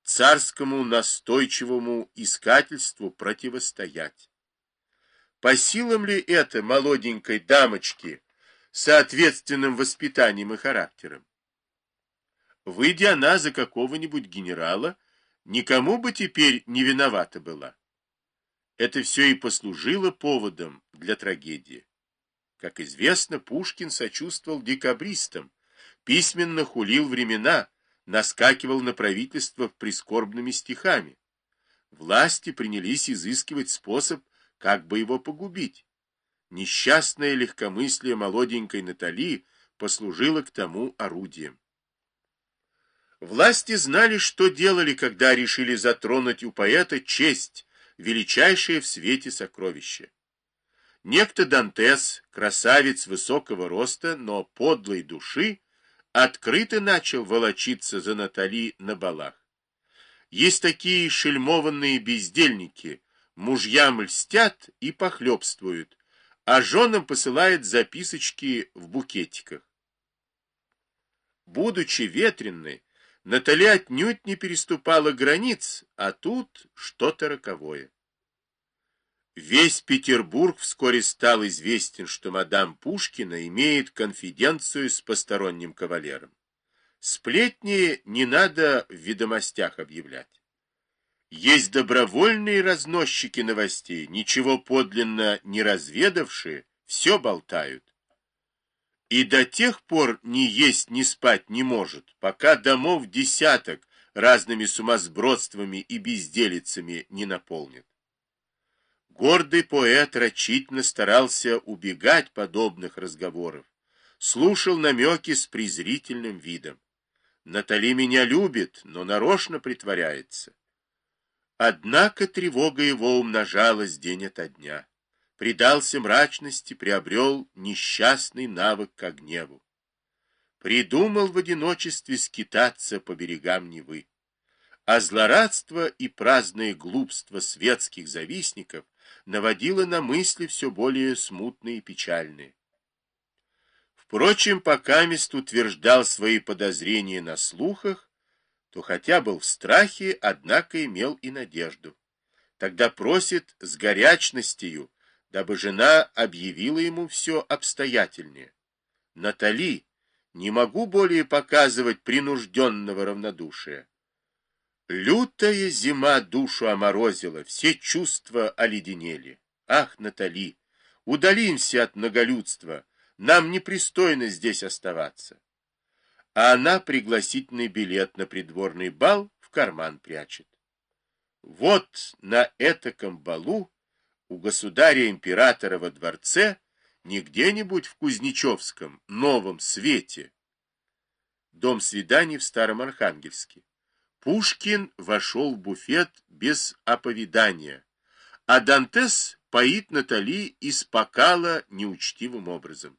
царскому настойчивому искательству противостоять. По силам ли это молоденькой дамочке с соответственным воспитанием и характером? Выйдя она за какого-нибудь генерала, никому бы теперь не виновата была. Это все и послужило поводом для трагедии. Как известно, Пушкин сочувствовал декабристам, письменно хулил времена, наскакивал на правительство прискорбными стихами. Власти принялись изыскивать способ, как бы его погубить. Несчастное легкомыслие молоденькой Натали послужило к тому орудием. Власти знали, что делали, когда решили затронуть у поэта честь, величайшее в свете сокровище. Некто Дантес, красавец высокого роста, но подлой души, открыто начал волочиться за Натали на балах. Есть такие шельмованные бездельники, мужьям льстят и похлебствуют, а женам посылают записочки в букетиках. Будучи ветренной, Натали отнюдь не переступала границ, а тут что-то роковое. Весь Петербург вскоре стал известен, что мадам Пушкина имеет конфиденцию с посторонним кавалером. Сплетни не надо в ведомостях объявлять. Есть добровольные разносчики новостей, ничего подлинно не разведавшие, все болтают. И до тех пор ни есть, ни спать не может, пока домов десяток разными сумасбродствами и безделицами не наполнит. Гордый поэт рачительно старался убегать подобных разговоров, слушал намеки с презрительным видом. Натали меня любит, но нарочно притворяется. Однако тревога его умножалась день ото дня. Предался мрачности, приобрел несчастный навык к гневу. Придумал в одиночестве скитаться по берегам Невы. А злорадство и праздное глупство светских завистников наводило на мысли все более смутные и печальные. Впрочем, покамест утверждал свои подозрения на слухах, то хотя был в страхе, однако имел и надежду. Тогда просит с горячностью, дабы жена объявила ему все обстоятельнее. Натали, не могу более показывать принужденного равнодушия. Лютая зима душу оморозила, все чувства оледенели. Ах, Натали, удалимся от многолюдства, нам непристойно здесь оставаться. А она пригласительный билет на придворный бал в карман прячет. Вот на этаком балу у государя-императора во дворце, не где-нибудь в Кузнечевском, Новом Свете. Дом свиданий в Старом Архангельске. Пушкин вошел в буфет без оповидания, а Дантес поит Натали из бокала неучтивым образом.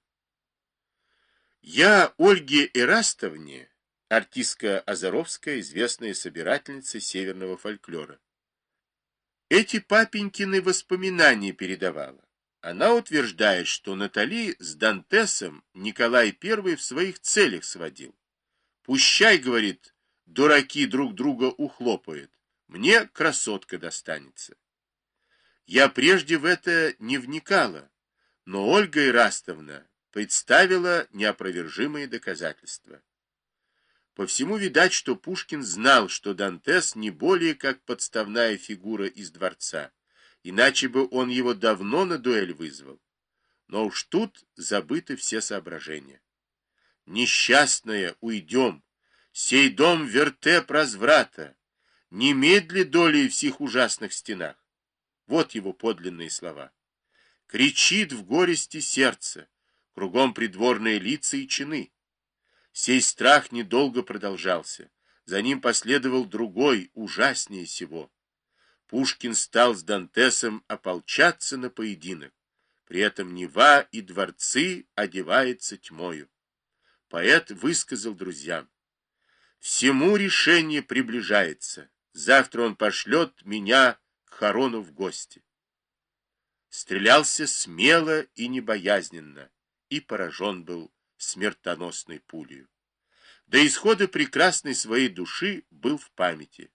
Я Ольге Эрастовне, артистка Озаровская, известная собирательница северного фольклора, эти папенькины воспоминания передавала. Она утверждает, что Натали с Дантесом Николай I в своих целях сводил. Пущай, говорит, дураки друг друга ухлопают, мне красотка достанется. Я прежде в это не вникала, но Ольга Ирастовна представила неопровержимые доказательства. По всему видать, что Пушкин знал, что Дантес не более как подставная фигура из дворца, иначе бы он его давно на дуэль вызвал. Но уж тут забыты все соображения. Несчастная, уйдем, сей дом вертеп разврата, немедли долей в сих ужасных стенах. Вот его подлинные слова. Кричит в горести сердце, кругом придворные лица и чины. Сей страх недолго продолжался. За ним последовал другой, ужаснее сего. Пушкин стал с Дантесом ополчаться на поединок. При этом Нева и дворцы одевается тьмою. Поэт высказал друзьям: всему решение приближается. Завтра он пошлет меня к Харону в гости. Стрелялся смело и небоязненно, и поражен был смертоносной пулею. До исхода прекрасной своей души был в памяти.